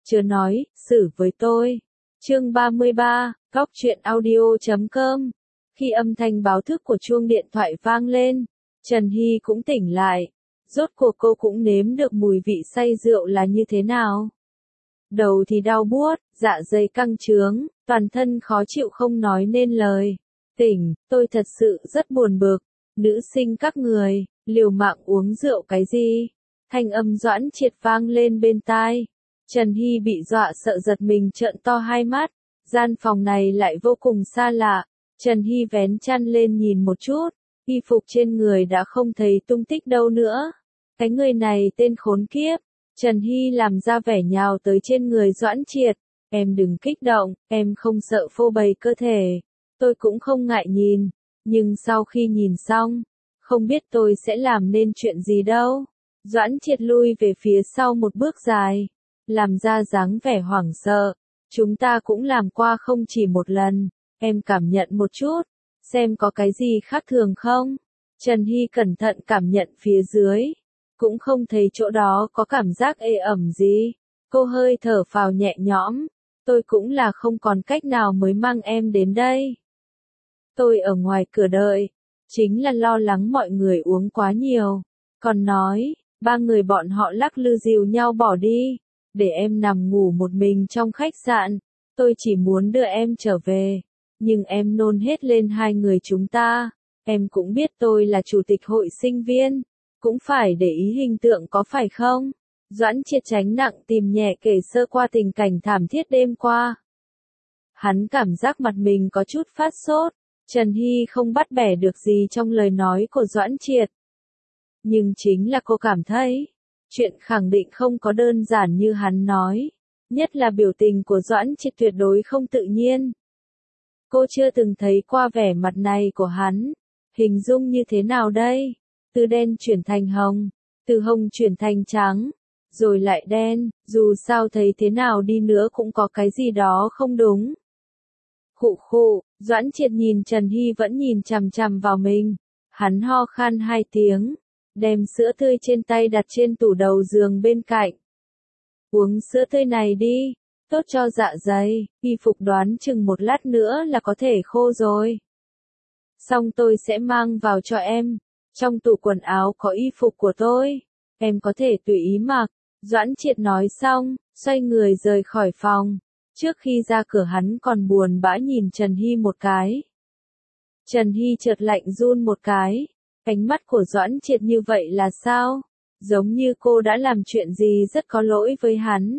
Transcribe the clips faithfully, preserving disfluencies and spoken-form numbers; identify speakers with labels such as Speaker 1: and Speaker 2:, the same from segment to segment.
Speaker 1: chớ nói, xử với tôi. Chương ba mươi ba, góc truyện audio chấm com. Khi âm thanh báo thức của chuông điện thoại vang lên, Trần Hy cũng tỉnh lại. Rốt cuộc cô cũng nếm được mùi vị say rượu là như thế nào. Đầu thì đau buốt, dạ dày căng trướng, toàn thân khó chịu không nói nên lời. Tỉnh, tôi thật sự rất buồn bực. Nữ sinh các người, liều mạng uống rượu cái gì? Thanh âm Doãn Triệt vang lên bên tai. Trần Hy bị dọa sợ giật mình trợn to hai mắt. Gian phòng này lại vô cùng xa lạ. Trần Hy vén chăn lên nhìn một chút. Y phục trên người đã không thấy tung tích đâu nữa. Cái người này tên khốn kiếp. Trần Hy làm ra vẻ nhào tới trên người Doãn Triệt. Em đừng kích động, em không sợ phô bày cơ thể. Tôi cũng không ngại nhìn. Nhưng sau khi nhìn xong, không biết tôi sẽ làm nên chuyện gì đâu. Doãn Triệt lui về phía sau một bước dài. Làm ra dáng vẻ hoảng sợ. Chúng ta cũng làm qua không chỉ một lần. Em cảm nhận một chút. Xem có cái gì khác thường không? Trần Hy cẩn thận cảm nhận phía dưới. Cũng không thấy chỗ đó có cảm giác ê ẩm gì. Cô hơi thở phào nhẹ nhõm. Tôi cũng là không còn cách nào mới mang em đến đây. Tôi ở ngoài cửa đợi. Chính là lo lắng mọi người uống quá nhiều. Còn nói, ba người bọn họ lắc lư dìu nhau bỏ đi. Để em nằm ngủ một mình trong khách sạn. Tôi chỉ muốn đưa em trở về. Nhưng em nôn hết lên hai người chúng ta. Em cũng biết tôi là chủ tịch hội sinh viên. Cũng phải để ý hình tượng có phải không? Doãn Triệt tránh nặng tìm nhẹ kể sơ qua tình cảnh thảm thiết đêm qua. Hắn cảm giác mặt mình có chút phát sốt. Trần Hy không bắt bẻ được gì trong lời nói của Doãn Triệt. Nhưng chính là cô cảm thấy, chuyện khẳng định không có đơn giản như hắn nói. Nhất là biểu tình của Doãn Triệt tuyệt đối không tự nhiên. Cô chưa từng thấy qua vẻ mặt này của hắn. Hình dung như thế nào đây? Từ đen chuyển thành hồng, từ hồng chuyển thành trắng, rồi lại đen, dù sao thấy thế nào đi nữa cũng có cái gì đó không đúng. Khụ khụ, Doãn Triệt nhìn Trần Hy vẫn nhìn chằm chằm vào mình. Hắn ho khan hai tiếng, đem sữa tươi trên tay đặt trên tủ đầu giường bên cạnh. Uống sữa tươi này đi, tốt cho dạ dày, y phục đoán chừng một lát nữa là có thể khô rồi. Xong tôi sẽ mang vào cho em. Trong tủ quần áo có y phục của tôi. Em có thể tùy ý mặc. Doãn Triệt nói xong, xoay người rời khỏi phòng. Trước khi ra cửa hắn còn buồn bã nhìn Trần Hy một cái. Trần Hy chợt lạnh run một cái. Ánh mắt của Doãn Triệt như vậy là sao? Giống như cô đã làm chuyện gì rất có lỗi với hắn.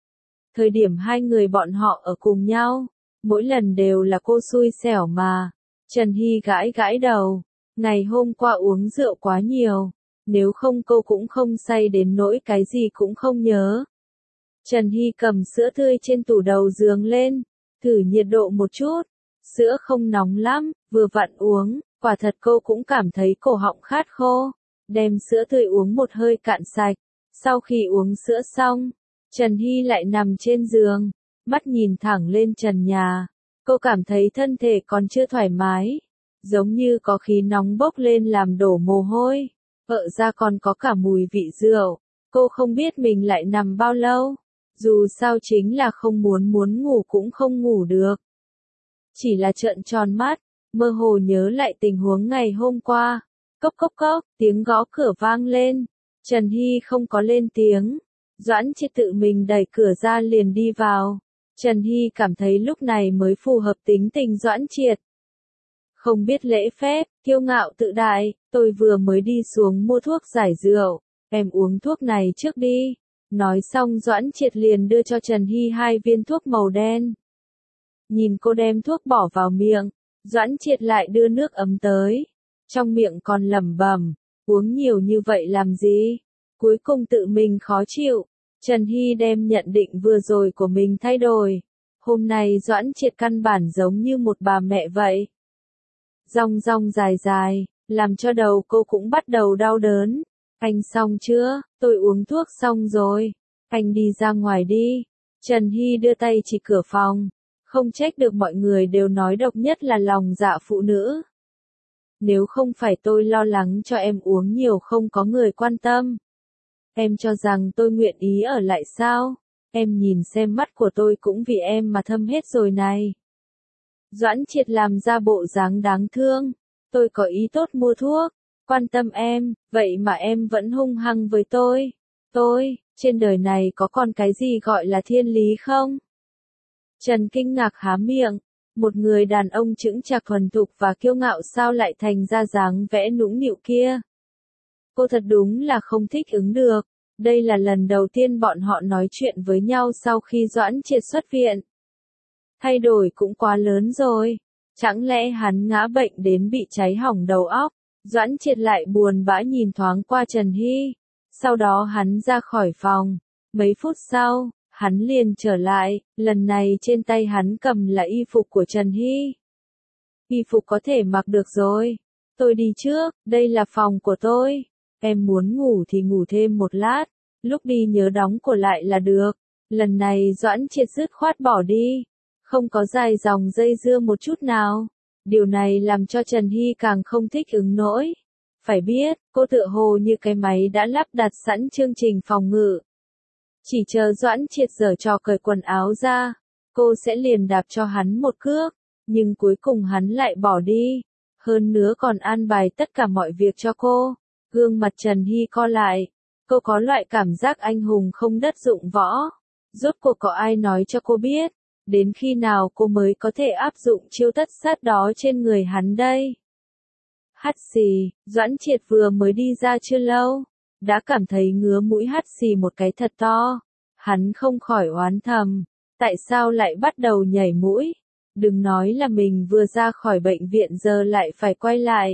Speaker 1: Thời điểm hai người bọn họ ở cùng nhau, mỗi lần đều là cô xui xẻo mà. Trần Hy gãi gãi đầu. Ngày hôm qua uống rượu quá nhiều, nếu không cô cũng không say đến nỗi cái gì cũng không nhớ. Trần Hy cầm sữa tươi trên tủ đầu giường lên, thử nhiệt độ một chút, sữa không nóng lắm, vừa vặn uống, quả thật cô cũng cảm thấy cổ họng khát khô, đem sữa tươi uống một hơi cạn sạch. Sau khi uống sữa xong, Trần Hy lại nằm trên giường, mắt nhìn thẳng lên trần nhà, cô cảm thấy thân thể còn chưa thoải mái. Giống như có khí nóng bốc lên làm đổ mồ hôi, vợ ra còn có cả mùi vị rượu, cô không biết mình lại nằm bao lâu, dù sao chính là không muốn muốn ngủ cũng không ngủ được. Chỉ là trợn tròn mắt, mơ hồ nhớ lại tình huống ngày hôm qua, cốc cốc cốc, tiếng gõ cửa vang lên, Trần Hy không có lên tiếng, Doãn Triệt tự mình đẩy cửa ra liền đi vào, Trần Hy cảm thấy lúc này mới phù hợp tính tình Doãn Triệt. Không biết lễ phép, kiêu ngạo tự đại, tôi vừa mới đi xuống mua thuốc giải rượu, em uống thuốc này trước đi. Nói xong Doãn Triệt liền đưa cho Trần Hy hai viên thuốc màu đen. Nhìn cô đem thuốc bỏ vào miệng, Doãn Triệt lại đưa nước ấm tới. Trong miệng còn lẩm bẩm, uống nhiều như vậy làm gì? Cuối cùng tự mình khó chịu, Trần Hy đem nhận định vừa rồi của mình thay đổi. Hôm nay Doãn Triệt căn bản giống như một bà mẹ vậy. Rong rong dài dài, làm cho đầu cô cũng bắt đầu đau đớn. Anh xong chưa? Tôi uống thuốc xong rồi. Anh đi ra ngoài đi. Trần Hy đưa tay chỉ cửa phòng. Không trách được mọi người đều nói độc nhất là lòng dạ phụ nữ. Nếu không phải tôi lo lắng cho em uống nhiều không có người quan tâm. Em cho rằng tôi nguyện ý ở lại sao? Em nhìn xem mắt của tôi cũng vì em mà thâm hết rồi này. Doãn Triệt làm ra bộ dáng đáng thương. Tôi có ý tốt mua thuốc, quan tâm em, vậy mà em vẫn hung hăng với tôi. Tôi, trên đời này có còn cái gì gọi là thiên lý không? Trần kinh ngạc há miệng. Một người đàn ông chững chạc thuần thục và kiêu ngạo sao lại thành ra dáng vẽ nũng nịu kia. Cô thật đúng là không thích ứng được. Đây là lần đầu tiên bọn họ nói chuyện với nhau sau khi Doãn Triệt xuất viện. Thay đổi cũng quá lớn rồi. Chẳng lẽ hắn ngã bệnh đến bị cháy hỏng đầu óc? Doãn Triệt lại buồn bã nhìn thoáng qua Trần Hy. Sau đó hắn ra khỏi phòng. Mấy phút sau, hắn liền trở lại, lần này trên tay hắn cầm là y phục của Trần Hy. Y phục có thể mặc được rồi. Tôi đi trước, đây là phòng của tôi. Em muốn ngủ thì ngủ thêm một lát, lúc đi nhớ đóng cửa lại là được. Lần này Doãn Triệt dứt khoát bỏ đi, không có dài dòng dây dưa một chút nào. Điều này làm cho Trần Hy càng không thích ứng nổi. Phải biết, cô tựa hồ như cái máy đã lắp đặt sẵn chương trình phòng ngự. Chỉ chờ Doãn Triệt giở trò cởi quần áo ra, cô sẽ liền đạp cho hắn một cước, nhưng cuối cùng hắn lại bỏ đi. Hơn nữa còn an bài tất cả mọi việc cho cô. Gương mặt Trần Hy co lại, cô có loại cảm giác anh hùng không đất dụng võ. Rốt cuộc có ai nói cho cô biết, đến khi nào cô mới có thể áp dụng chiêu tất sát đó trên người hắn đây? Hắt xì, Doãn Triệt vừa mới đi ra chưa lâu, đã cảm thấy ngứa mũi hắt xì một cái thật to. Hắn không khỏi oán thầm, tại sao lại bắt đầu nhảy mũi? Đừng nói là mình vừa ra khỏi bệnh viện giờ lại phải quay lại.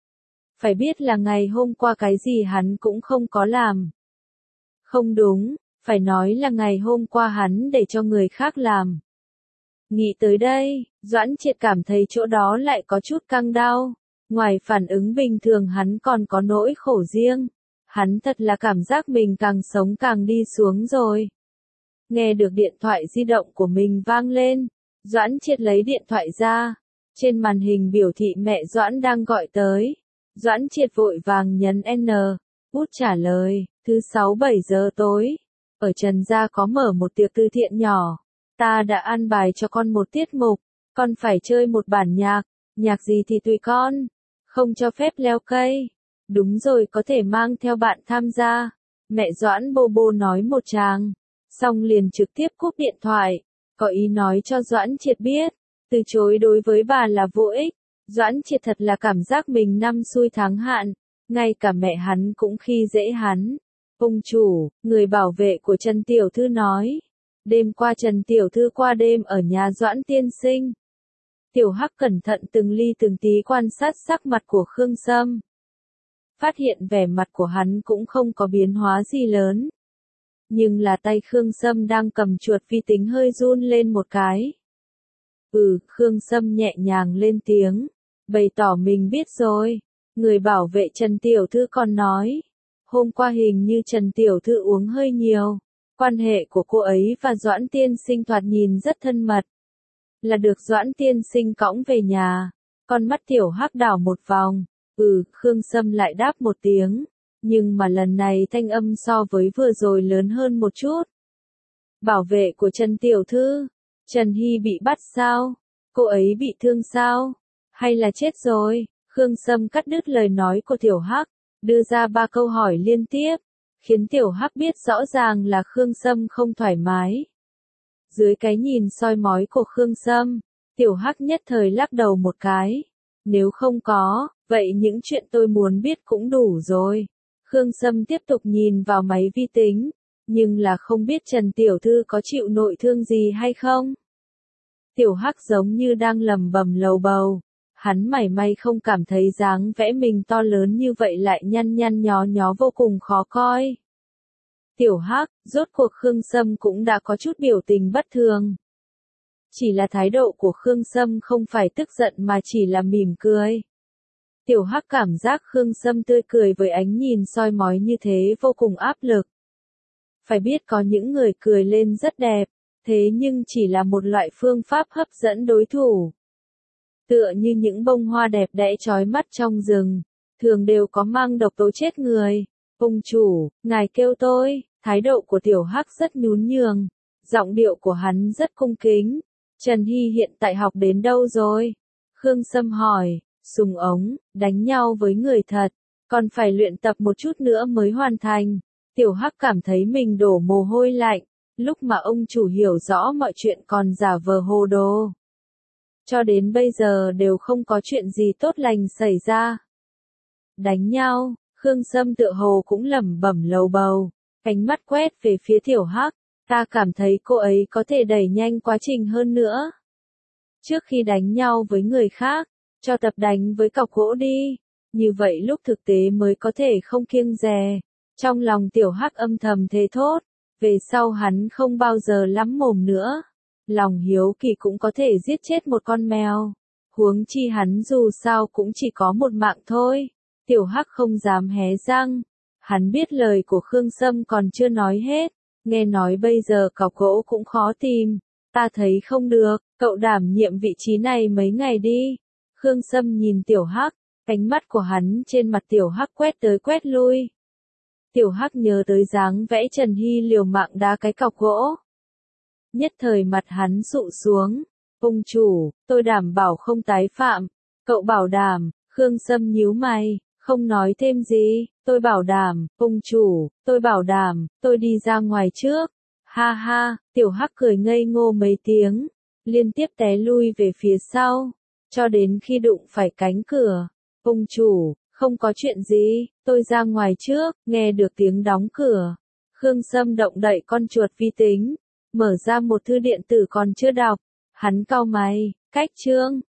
Speaker 1: Phải biết là ngày hôm qua cái gì hắn cũng không có làm. Không đúng, phải nói là ngày hôm qua hắn để cho người khác làm. Nghĩ tới đây, Doãn Triệt cảm thấy chỗ đó lại có chút căng đau. Ngoài phản ứng bình thường hắn còn có nỗi khổ riêng. Hắn thật là cảm giác mình càng sống càng đi xuống rồi. Nghe được điện thoại di động của mình vang lên, Doãn Triệt lấy điện thoại ra. Trên màn hình biểu thị mẹ Doãn đang gọi tới. Doãn Triệt vội vàng nhấn N, út trả lời, thứ sáu bảy giờ tối. Ở Trần Gia có mở một tiệc từ thiện nhỏ. Ta đã an bài cho con một tiết mục. Con phải chơi một bản nhạc. Nhạc gì thì tùy con. Không cho phép leo cây. Đúng rồi, có thể mang theo bạn tham gia. Mẹ Doãn bô bô nói một tràng. Xong liền trực tiếp cúp điện thoại. Có ý nói cho Doãn Triệt biết. Từ chối đối với bà là vô ích. Doãn Triệt thật là cảm giác mình năm xui tháng hạn. Ngay cả mẹ hắn cũng khi dễ hắn. Ông chủ, người bảo vệ của Trần Tiểu Thư nói. Đêm qua Trần Tiểu Thư qua đêm ở nhà Doãn tiên sinh. Tiểu Hắc cẩn thận từng ly từng tí quan sát sắc mặt của Khương Sâm. Phát hiện vẻ mặt của hắn cũng không có biến hóa gì lớn. Nhưng là tay Khương Sâm đang cầm chuột vi tính hơi run lên một cái. Ừ, Khương Sâm nhẹ nhàng lên tiếng. Bày tỏ mình biết rồi. Người bảo vệ Trần Tiểu Thư còn nói. Hôm qua hình như Trần Tiểu Thư uống hơi nhiều. Quan hệ của cô ấy và Doãn tiên sinh thoạt nhìn rất thân mật. Là được Doãn tiên sinh cõng về nhà. Con mắt Tiểu Hắc đảo một vòng. Ừ, Khương Sâm lại đáp một tiếng. Nhưng mà lần này thanh âm so với vừa rồi lớn hơn một chút. Bảo vệ của Trần Tiểu Thư. Trần Hy bị bắt sao? Cô ấy bị thương sao? Hay là chết rồi? Khương Sâm cắt đứt lời nói của Tiểu Hắc, đưa ra ba câu hỏi liên tiếp, khiến Tiểu Hắc biết rõ ràng là Khương Sâm không thoải mái. Dưới cái nhìn soi mói của Khương Sâm, Tiểu Hắc nhất thời lắc đầu một cái. Nếu không có, vậy những chuyện tôi muốn biết cũng đủ rồi. Khương Sâm tiếp tục nhìn vào máy vi tính, nhưng là không biết Trần Tiểu Thư có chịu nội thương gì hay không. Tiểu Hắc giống như đang lầm bầm lầu bầu. Hắn mảy may không cảm thấy dáng vẽ mình to lớn như vậy lại nhăn nhăn nhó nhó vô cùng khó coi. Tiểu Hắc, rốt cuộc Khương Sâm cũng đã có chút biểu tình bất thường. Chỉ là thái độ của Khương Sâm không phải tức giận mà chỉ là mỉm cười. Tiểu Hắc cảm giác Khương Sâm tươi cười với ánh nhìn soi mói như thế vô cùng áp lực. Phải biết có những người cười lên rất đẹp, thế nhưng chỉ là một loại phương pháp hấp dẫn đối thủ. Tựa như những bông hoa đẹp đẽ chói mắt trong rừng, thường đều có mang độc tố chết người. Ông chủ, ngài kêu tôi, thái độ của Tiểu Hắc rất nhún nhường. Giọng điệu của hắn rất cung kính. Trần Hy hiện tại học đến đâu rồi? Khương Sâm hỏi, súng ống, đánh nhau với người thật, còn phải luyện tập một chút nữa mới hoàn thành. Tiểu Hắc cảm thấy mình đổ mồ hôi lạnh, lúc mà ông chủ hiểu rõ mọi chuyện còn giả vờ hồ đồ. Cho đến bây giờ đều không có chuyện gì tốt lành xảy ra. Đánh nhau, Khương Sâm tựa hồ cũng lẩm bẩm lầu bầu, ánh mắt quét về phía Tiểu Hắc, ta cảm thấy cô ấy có thể đẩy nhanh quá trình hơn nữa. Trước khi đánh nhau với người khác, cho tập đánh với cọc gỗ đi, như vậy lúc thực tế mới có thể không kiêng dè. Trong lòng Tiểu Hắc âm thầm thề thốt, về sau hắn không bao giờ lắm mồm nữa. Lòng hiếu kỳ cũng có thể giết chết một con mèo. Huống chi hắn dù sao cũng chỉ có một mạng thôi. Tiểu Hắc không dám hé răng. Hắn biết lời của Khương Sâm còn chưa nói hết. Nghe nói bây giờ cọc gỗ cũng khó tìm. Ta thấy không được, cậu đảm nhiệm vị trí này mấy ngày đi. Khương Sâm nhìn Tiểu Hắc, ánh mắt của hắn trên mặt Tiểu Hắc quét tới quét lui. Tiểu Hắc nhớ tới dáng vẽ Trần Hy liều mạng đá cái cọc gỗ. Nhất thời mặt hắn sụ xuống. Ông chủ, tôi đảm bảo không tái phạm. Cậu bảo đảm. Khương Sâm nhíu mày, không nói thêm gì. Tôi bảo đảm, ông chủ, tôi bảo đảm, tôi đi ra ngoài trước. Ha ha, Tiểu Hắc cười ngây ngô mấy tiếng, liên tiếp té lui về phía sau, cho đến khi đụng phải cánh cửa. Ông chủ, không có chuyện gì, tôi ra ngoài trước. Nghe được tiếng đóng cửa, Khương Sâm động đậy con chuột vi tính, mở ra một thư điện tử còn chưa đọc. Hắn cau mày, cách chương,